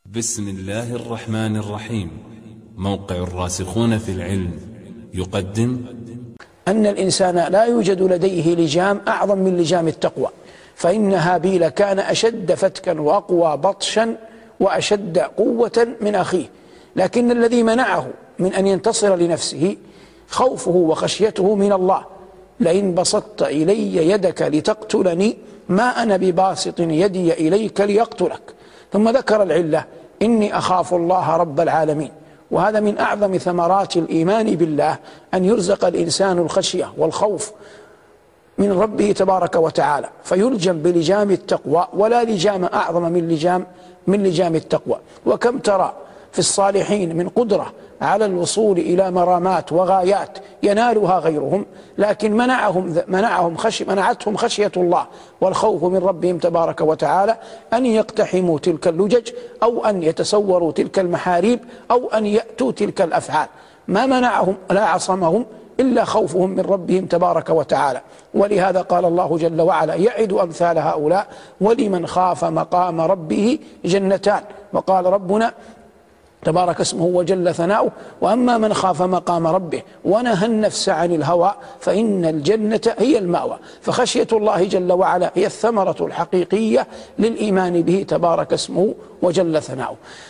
بسم الله الرحمن الرحيم. موقع الراسخون في العلم يقدم أن الإنسان لا يوجد لديه لجام أعظم من لجام التقوى، فإن هابيل كان أشد فتكا وأقوى بطشا وأشد قوة من أخيه، لكن الذي منعه من أن ينتصر لنفسه خوفه وخشيته من الله. لئن بسطت إلي يدك لتقتلني ما أنا بباسط يدي إليك ليقتلك. ثم ذكر العلة: إني أخاف الله رب العالمين. وهذا من أعظم ثمرات الإيمان بالله، أن يرزق الإنسان الخشية والخوف من ربه تبارك وتعالى، فيلجم بلجام التقوى، ولا لجام أعظم من لجام التقوى. وكم ترى في الصالحين من قدرة على الوصول إلى مرامات وغايات ينالها غيرهم، لكن منعتهم خشية الله والخوف من ربهم تبارك وتعالى أن يقتحموا تلك اللجج، أو أن يتسوروا تلك المحاريب، أو أن يأتوا تلك الأفعال. ما منعهم لا عصمهم إلا خوفهم من ربهم تبارك وتعالى. ولهذا قال الله جل وعلا: يعد أمثال هؤلاء ولمن خاف مقام ربه جنتان. وقال ربنا تبارك اسمه وجل ثناؤه: وأما من خاف مقام ربه ونهى النفس عن الهوى فإن الجنة هي المأوى. فخشية الله جل وعلا هي الثمرة الحقيقية للإيمان به تبارك اسمه وجل ثناؤه.